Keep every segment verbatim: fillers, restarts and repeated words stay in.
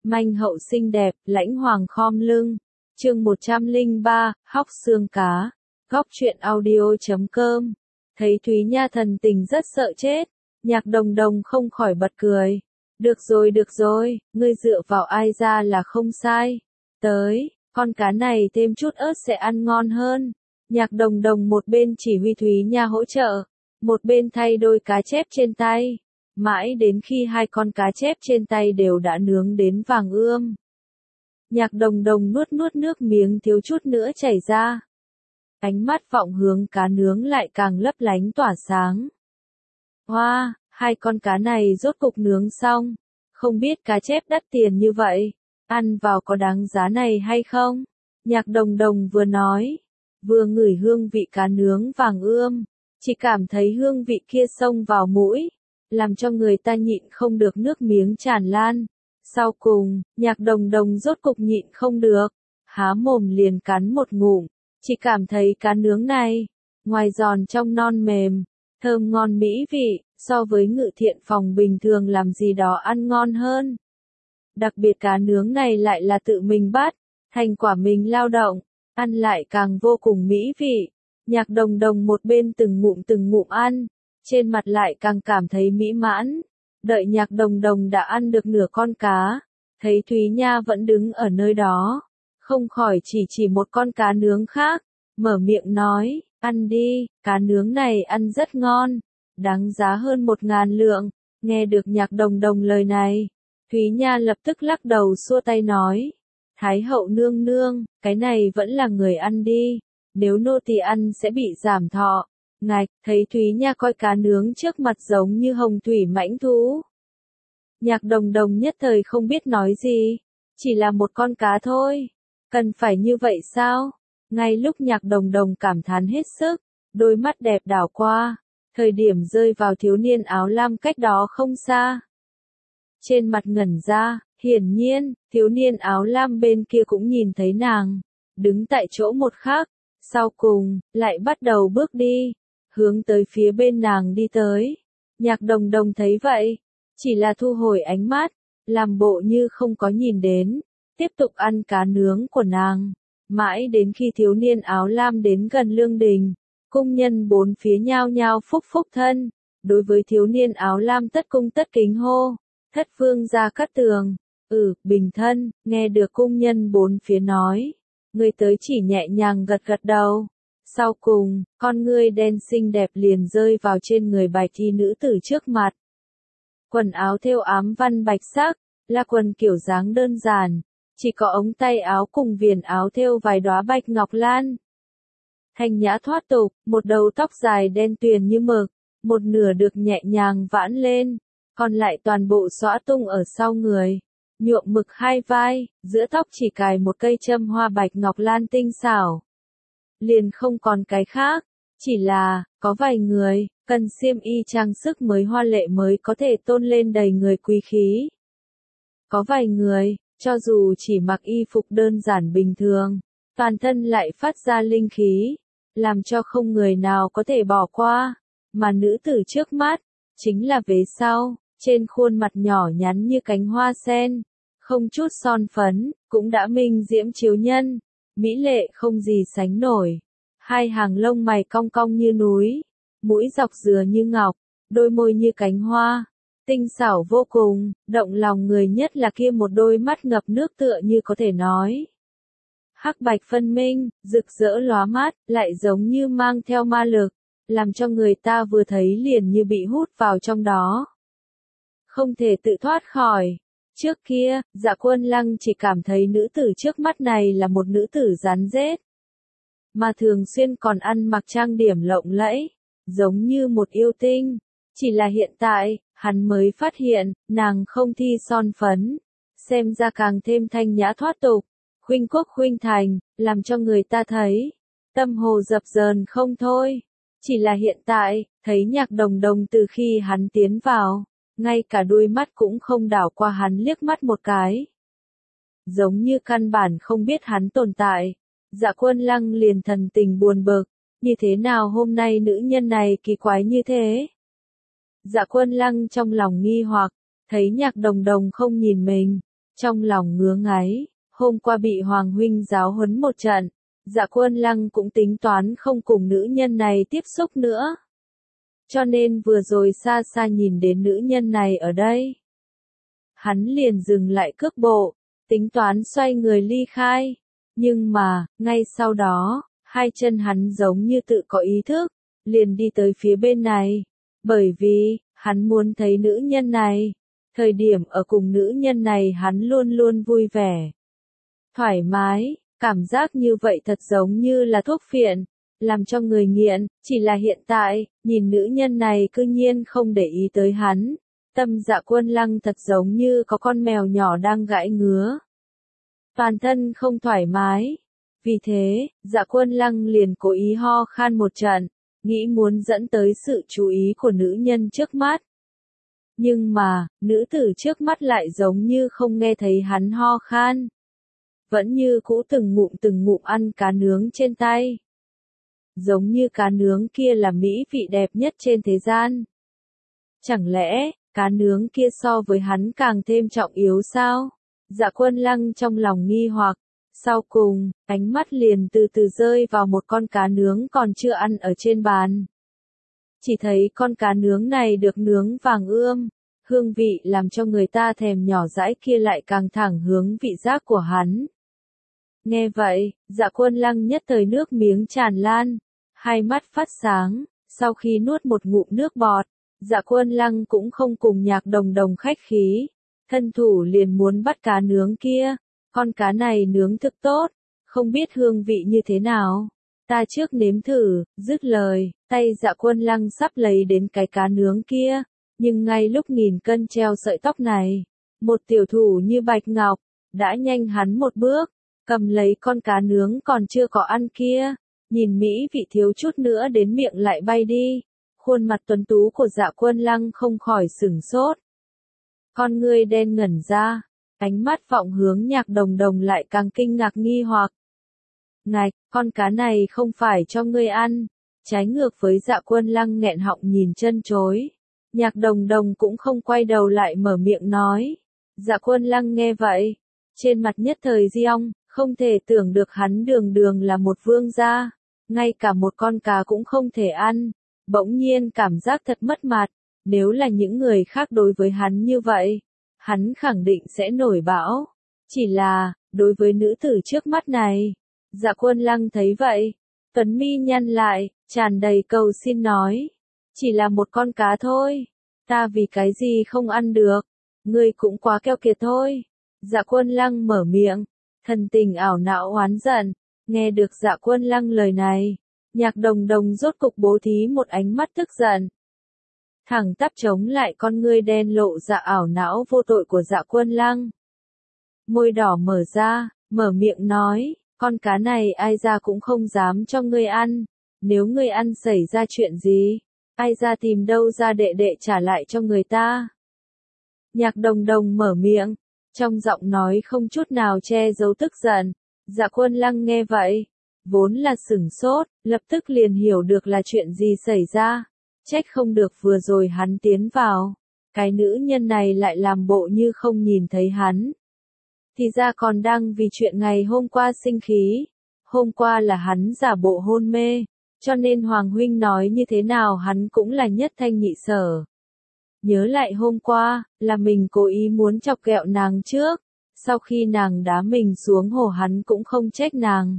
Manh hậu xinh đẹp, lãnh hoàng khom lưng. Chương một trăm lẻ ba, hóc xương cá. Góc truyện audio chấm com. Thấy Thúy Nha thần tình rất sợ chết, Nhạc Đồng Đồng không khỏi bật cười. Được rồi được rồi, ngươi dựa vào ai ra là không sai. Tới, con cá này thêm chút ớt sẽ ăn ngon hơn. Nhạc Đồng Đồng một bên chỉ huy Thúy Nha hỗ trợ, một bên thay đôi cá chép trên tay. Mãi đến khi hai con cá chép trên tay đều đã nướng đến vàng ươm. Nhạc Đồng Đồng nuốt nuốt nước miếng thiếu chút nữa chảy ra. Ánh mắt vọng hướng cá nướng lại càng lấp lánh tỏa sáng. Hoa, wow, hai con cá này rốt cục nướng xong. Không biết cá chép đắt tiền như vậy, ăn vào có đáng giá này hay không? Nhạc Đồng Đồng vừa nói, vừa ngửi hương vị cá nướng vàng ươm, chỉ cảm thấy hương vị kia xông vào mũi, làm cho người ta nhịn không được nước miếng tràn lan. Sau cùng, Nhạc Đồng Đồng rốt cục nhịn không được, há mồm liền cắn một ngụm, chỉ cảm thấy cá nướng này, ngoài giòn trong non mềm, thơm ngon mỹ vị, so với Ngự Thiện Phòng bình thường làm gì đó ăn ngon hơn. Đặc biệt cá nướng này lại là tự mình bắt, thành quả mình lao động, ăn lại càng vô cùng mỹ vị. Nhạc Đồng Đồng một bên từng ngụm từng ngụm ăn, trên mặt lại càng cảm thấy mỹ mãn. Đợi Nhạc Đồng Đồng đã ăn được nửa con cá, thấy Thúy Nha vẫn đứng ở nơi đó, không khỏi chỉ chỉ một con cá nướng khác, mở miệng nói, ăn đi, cá nướng này ăn rất ngon, đáng giá hơn một ngàn lượng. Nghe được Nhạc Đồng Đồng lời này, Thúy Nha lập tức lắc đầu xua tay nói, Thái hậu nương nương, cái này vẫn là người ăn đi, nếu nô tỳ ăn sẽ bị giảm thọ. Ngạch, thấy Thúy Nha coi cá nướng trước mặt giống như hồng thủy mãnh thú. Nhạc Đồng Đồng nhất thời không biết nói gì, chỉ là một con cá thôi, cần phải như vậy sao? Ngay lúc Nhạc Đồng Đồng cảm thán hết sức, đôi mắt đẹp đảo qua, thời điểm rơi vào thiếu niên áo lam cách đó không xa. Trên mặt ngẩn ra, hiển nhiên, thiếu niên áo lam bên kia cũng nhìn thấy nàng, đứng tại chỗ một khắc, sau cùng, lại bắt đầu bước đi, hướng tới phía bên nàng đi tới. Nhạc Đồng Đồng thấy vậy, chỉ là thu hồi ánh mắt, làm bộ như không có nhìn đến, tiếp tục ăn cá nướng của nàng. Mãi đến khi thiếu niên áo lam đến gần lương đình, cung nhân bốn phía nhao nhao phúc phúc thân, đối với thiếu niên áo lam tất cung tất kính hô, thất vương gia Cát Tường, ừ, bình thân. Nghe được cung nhân bốn phía nói, người tới chỉ nhẹ nhàng gật gật đầu. Sau cùng, con ngươi đen xinh đẹp liền rơi vào trên người bài thi nữ tử trước mặt. Quần áo thêu ám văn bạch sắc, là quần kiểu dáng đơn giản, chỉ có ống tay áo cùng viền áo thêu vài đóa bạch ngọc lan. Thanh nhã thoát tục, một đầu tóc dài đen tuyền như mực, một nửa được nhẹ nhàng vãn lên, còn lại toàn bộ xõa tung ở sau người, nhuộm mực hai vai, giữa tóc chỉ cài một cây châm hoa bạch ngọc lan tinh xảo. Liền không còn cái khác, chỉ là, có vài người, cần xiêm y trang sức mới hoa lệ mới có thể tôn lên đầy người quý khí. Có vài người, cho dù chỉ mặc y phục đơn giản bình thường, toàn thân lại phát ra linh khí, làm cho không người nào có thể bỏ qua, mà nữ tử trước mắt, chính là vế sau, trên khuôn mặt nhỏ nhắn như cánh hoa sen, không chút son phấn, cũng đã minh diễm chiếu nhân. Mỹ lệ không gì sánh nổi, hai hàng lông mày cong cong như núi, mũi dọc dừa như ngọc, đôi môi như cánh hoa, tinh xảo vô cùng, động lòng người nhất là kia một đôi mắt ngập nước tựa như có thể nói. Hắc bạch phân minh, rực rỡ lóa mắt, lại giống như mang theo ma lực, làm cho người ta vừa thấy liền như bị hút vào trong đó. Không thể tự thoát khỏi. Trước kia, Dạ Quân Lăng chỉ cảm thấy nữ tử trước mắt này là một nữ tử rắn rết, mà thường xuyên còn ăn mặc trang điểm lộng lẫy, giống như một yêu tinh. Chỉ là hiện tại, hắn mới phát hiện, nàng không thi son phấn, xem ra càng thêm thanh nhã thoát tục, khuynh quốc khuynh thành, làm cho người ta thấy, tâm hồ dập dờn không thôi. Chỉ là hiện tại, thấy Nhạc Đồng Đồng từ khi hắn tiến vào, ngay cả đôi mắt cũng không đảo qua hắn liếc mắt một cái. Giống như căn bản không biết hắn tồn tại, Dạ Quân Lăng liền thần tình buồn bực, như thế nào hôm nay nữ nhân này kỳ quái như thế? Dạ Quân Lăng trong lòng nghi hoặc, thấy Nhạc Đồng Đồng không nhìn mình, Trong lòng ngứa ngáy, hôm qua bị Hoàng huynh giáo huấn một trận, Dạ Quân Lăng cũng tính toán không cùng nữ nhân này tiếp xúc nữa. Cho nên vừa rồi xa xa nhìn đến nữ nhân này ở đây, hắn liền dừng lại cước bộ, tính toán xoay người ly khai. Nhưng mà, ngay sau đó, hai chân hắn giống như tự có ý thức, liền đi tới phía bên này. Bởi vì, hắn muốn thấy nữ nhân này. Thời điểm ở cùng nữ nhân này hắn luôn luôn vui vẻ, thoải mái, cảm giác như vậy thật giống như là thuốc phiện, làm cho người nghiện. Chỉ là hiện tại, nhìn nữ nhân này cư nhiên không để ý tới hắn. Tâm Dạ Quân Lăng thật giống như có con mèo nhỏ đang gãi ngứa, toàn thân không thoải mái. Vì thế, Dạ Quân Lăng liền cố ý ho khan một trận, nghĩ muốn dẫn tới sự chú ý của nữ nhân trước mắt. Nhưng mà, nữ tử trước mắt lại giống như không nghe thấy hắn ho khan. Vẫn như cũ từng ngụm từng ngụm ăn cá nướng trên tay. Giống như cá nướng kia là mỹ vị đẹp nhất trên thế gian. Chẳng lẽ, cá nướng kia so với hắn càng thêm trọng yếu sao? Dạ Quân Lăng trong lòng nghi hoặc. Sau cùng, ánh mắt liền từ từ rơi vào một con cá nướng còn chưa ăn ở trên bàn. Chỉ thấy con cá nướng này được nướng vàng ươm, hương vị làm cho người ta thèm nhỏ dãi kia lại càng thẳng hướng vị giác của hắn. Nghe vậy, Dạ Quân Lăng nhất thời nước miếng tràn lan, hai mắt phát sáng. Sau khi nuốt một ngụm nước bọt, Dạ Quân Lăng cũng không cùng Nhạc Đồng Đồng khách khí, thân thủ liền muốn bắt cá nướng kia. Con cá này nướng thực tốt, không biết hương vị như thế nào. Ta trước nếm thử. Dứt lời, tay Dạ Quân Lăng sắp lấy đến cái cá nướng kia, nhưng ngay lúc nghìn cân treo sợi tóc này, một tiểu thủ như bạch ngọc, đã nhanh hắn một bước, cầm lấy con cá nướng còn chưa có ăn kia, nhìn mỹ vị thiếu chút nữa đến miệng lại bay đi. Khuôn mặt tuấn tú của Dạ Quân Lăng không khỏi sửng sốt. Con ngươi đen ngẩn ra, ánh mắt vọng hướng Nhạc Đồng Đồng lại càng kinh ngạc nghi hoặc. Ngạch, con cá này không phải cho ngươi ăn. Trái ngược với Dạ Quân Lăng nghẹn họng nhìn chân chối, Nhạc Đồng Đồng cũng không quay đầu lại mở miệng nói. Dạ Quân Lăng nghe vậy, trên mặt nhất thời giong, không thể tưởng được hắn đường đường là một vương gia, ngay cả một con cá cũng không thể ăn, bỗng nhiên cảm giác thật mất mặt. Nếu là những người khác đối với hắn như vậy, hắn khẳng định sẽ nổi bão. Chỉ là, đối với nữ tử trước mắt này, Dạ Quân Lăng thấy vậy, tuấn mi nhăn lại, tràn đầy cầu xin nói. Chỉ là một con cá thôi, ta vì cái gì không ăn được, ngươi cũng quá keo kiệt thôi. Dạ Quân Lăng mở miệng, thần tình ảo não oán giận. Nghe được Dạ Quân Lăng lời này, Nhạc Đồng Đồng rốt cục bố thí một ánh mắt tức giận, thẳng tắp chống lại con ngươi đen lộ dạ ảo não vô tội của Dạ Quân Lăng. Môi đỏ mở ra, mở miệng nói, con cá này ai ra cũng không dám cho ngươi ăn, nếu ngươi ăn xảy ra chuyện gì, ai ra tìm đâu ra đệ đệ trả lại cho người ta. Nhạc Đồng Đồng mở miệng, trong giọng nói không chút nào che giấu tức giận. Dạ Quân Lăng nghe vậy, vốn là sửng sốt, lập tức liền hiểu được là chuyện gì xảy ra. Trách không được vừa rồi hắn tiến vào, cái nữ nhân này lại làm bộ như không nhìn thấy hắn. Thì ra còn đang vì chuyện ngày hôm qua sinh khí. Hôm qua là hắn giả bộ hôn mê, cho nên Hoàng huynh nói như thế nào hắn cũng là nhất thanh nhị sở. Nhớ lại hôm qua, là mình cố ý muốn chọc ghẹo nàng trước, sau khi nàng đá mình xuống hồ hắn cũng không trách nàng.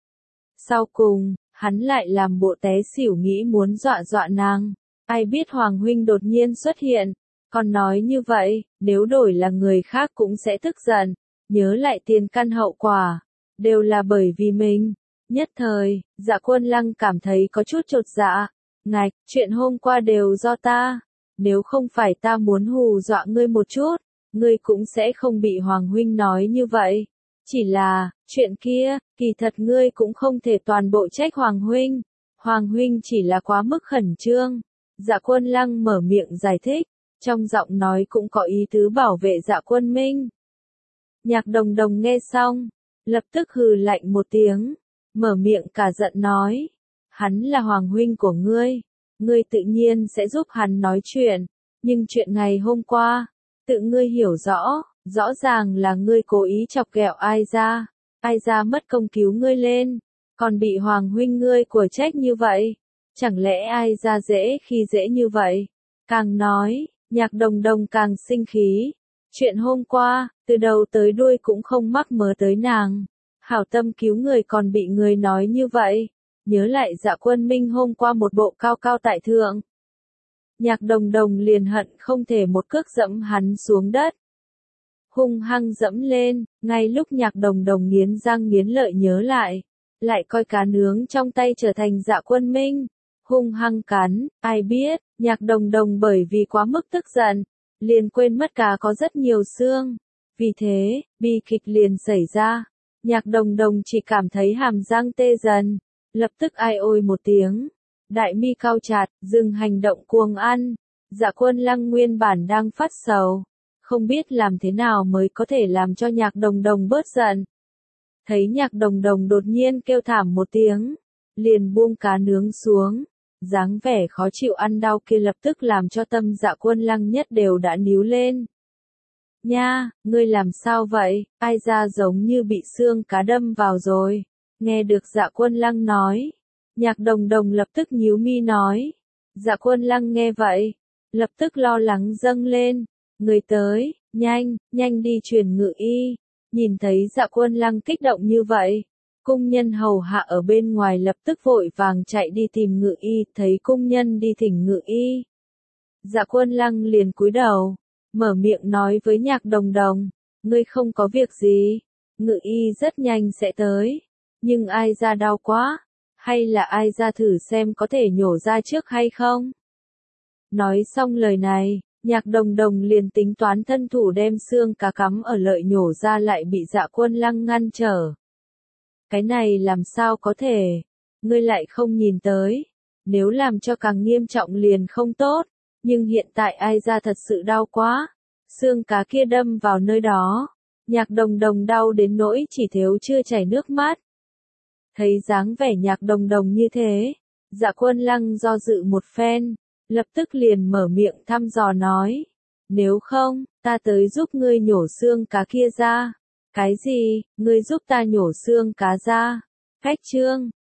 Sau cùng, hắn lại làm bộ té xỉu nghĩ muốn dọa dọa nàng. Ai biết Hoàng huynh đột nhiên xuất hiện, còn nói như vậy, nếu đổi là người khác cũng sẽ tức giận. Nhớ lại tiền căn hậu quả, đều là bởi vì mình. Nhất thời, Dạ Quân Lăng cảm thấy có chút chột dạ. Ngạch, chuyện hôm qua đều do ta. Nếu không phải ta muốn hù dọa ngươi một chút, ngươi cũng sẽ không bị Hoàng huynh nói như vậy. Chỉ là, chuyện kia, kỳ thật ngươi cũng không thể toàn bộ trách Hoàng huynh. Hoàng huynh chỉ là quá mức khẩn trương. Dạ Quân Lăng mở miệng giải thích, trong giọng nói cũng có ý tứ bảo vệ Dạ Quân Minh. Nhạc Đồng Đồng nghe xong, lập tức hừ lạnh một tiếng, mở miệng cả giận nói. Hắn là Hoàng huynh của ngươi, ngươi tự nhiên sẽ giúp hắn nói chuyện, nhưng chuyện ngày hôm qua, tự ngươi hiểu rõ, Rõ ràng là ngươi cố ý chọc ghẹo ai ra, ai ra mất công cứu ngươi lên, còn bị Hoàng huynh ngươi của trách như vậy, chẳng lẽ ai ra dễ khi dễ như vậy? Càng nói, Nhạc Đồng Đồng càng sinh khí, chuyện hôm qua, từ đầu tới đuôi cũng không mắc mớ tới nàng, hảo tâm cứu người còn bị người nói như vậy, nhớ lại Dạ Quân Minh hôm qua một bộ cao cao tại thượng. Nhạc Đồng Đồng liền hận không thể một cước dẫm hắn xuống đất. Hung hăng dẫm lên, ngay lúc Nhạc Đồng Đồng nghiến răng nghiến lợi nhớ lại, lại coi cá nướng trong tay trở thành Dạ Quân Minh, hung hăng cắn, ai biết, Nhạc Đồng Đồng bởi vì quá mức tức giận, liền quên mất cá có rất nhiều xương, vì thế, bi kịch liền xảy ra, Nhạc Đồng Đồng chỉ cảm thấy hàm răng tê dần, lập tức ai ôi một tiếng, đại mi cau chặt, dừng hành động cuồng ăn, Dạ Quân Lăng nguyên bản đang phát sầu, không biết làm thế nào mới có thể làm cho Nhạc Đồng Đồng bớt giận. Thấy Nhạc Đồng Đồng đột nhiên kêu thảm một tiếng, liền buông cá nướng xuống, dáng vẻ khó chịu ăn đau kia lập tức làm cho tâm Dạ Quân Lăng nhất đều đã níu lên. Nha, ngươi làm sao vậy, ai ra giống như bị xương cá đâm vào rồi, nghe được Dạ Quân Lăng nói. Nhạc Đồng Đồng lập tức nhíu mi nói. Dạ Quân Lăng nghe vậy, lập tức lo lắng dâng lên. Người tới, nhanh, nhanh đi truyền ngự y. Nhìn thấy Dạ Quân Lăng kích động như vậy, cung nhân hầu hạ ở bên ngoài lập tức vội vàng chạy đi tìm ngự y, thấy cung nhân đi thỉnh ngự y. Dạ Quân Lăng liền cúi đầu, mở miệng nói với Nhạc Đồng Đồng, ngươi không có việc gì, ngự y rất nhanh sẽ tới, nhưng ai ra đau quá, hay là ai ra thử xem có thể nhổ ra trước hay không? Nói xong lời này, Nhạc Đồng Đồng liền tính toán thân thủ đem xương cá cắm ở lợi nhổ ra lại bị Dạ Quân Lăng ngăn trở. Cái này làm sao có thể, ngươi lại không nhìn tới, nếu làm cho càng nghiêm trọng liền không tốt, nhưng hiện tại ai ra thật sự đau quá, xương cá kia đâm vào nơi đó, Nhạc Đồng Đồng đau đến nỗi chỉ thếu chưa chảy nước mắt. Thấy dáng vẻ Nhạc Đồng Đồng như thế, Dạ Quân Lăng do dự một phen, lập tức liền mở miệng thăm dò nói, nếu không, ta tới giúp ngươi nhổ xương cá kia ra. Cái gì, ngươi giúp ta nhổ xương cá ra? Cách chương